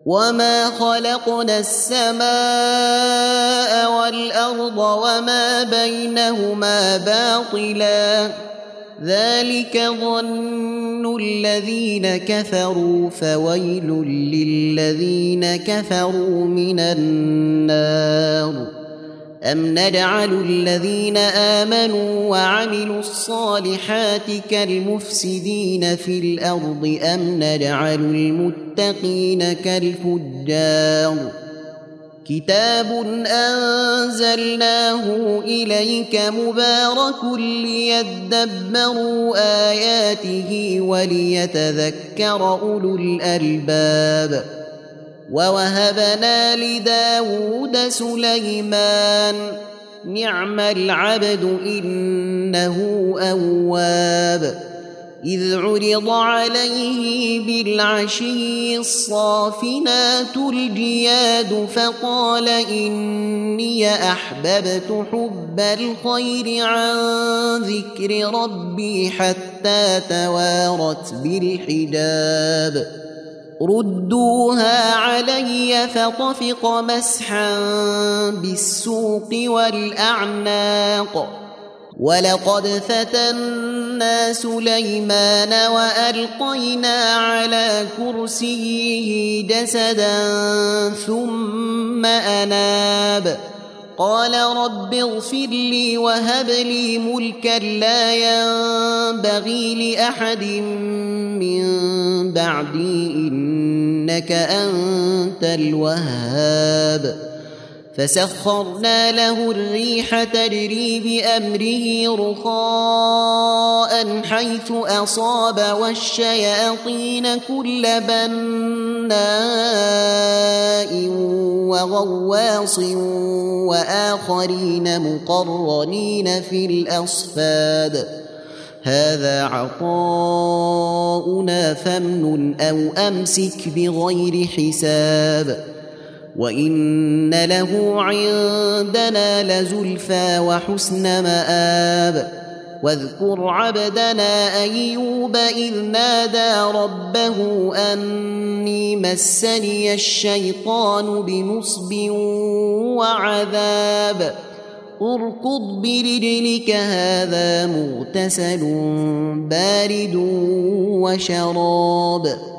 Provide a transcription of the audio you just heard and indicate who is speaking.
Speaker 1: وما خلقنا السماء والأرض وما بينهما باطلا ذلك ظن الذين كفروا فويل للذين كفروا من النار أم نجعل الذين آمنوا وعملوا الصالحات كالمفسدين في الأرض أم نجعل المتقين كالفجار كتاب أنزلناه إليك مبارك ليدبروا آياته وليتذكر أولو الألباب ووهبنا لداود سليمان نعم العبد إنه أواب إذ عرض عليه بالعشي الصافنات الجياد فقال إني أحببت حب الخير عن ذكر ربي حتى توارت بالحجاب ردوها علي فطفق مسحا بالسوق والأعناق ولقد فتنا سليمان وألقينا على كرسيه جسدا ثم أناب قال رب اغفر لي وهب لي ملكا لا ينبغي لأحد من بعدي إنك أنت الوهاب فسخرنا له الريح تجري بأمره رخاء حيث أصاب والشياطين كل بناء وغواص وآخرين مقرنين في الأصفاد هذا عطاؤنا فامنن أو أمسك بغير حساب وإن له عندنا لزلفى وحسن مآب واذكر عبدنا أيوب إذ نادى ربه أني مسني الشيطان بنصب وعذاب اركض برجلك هذا مغتسل بارد وشراب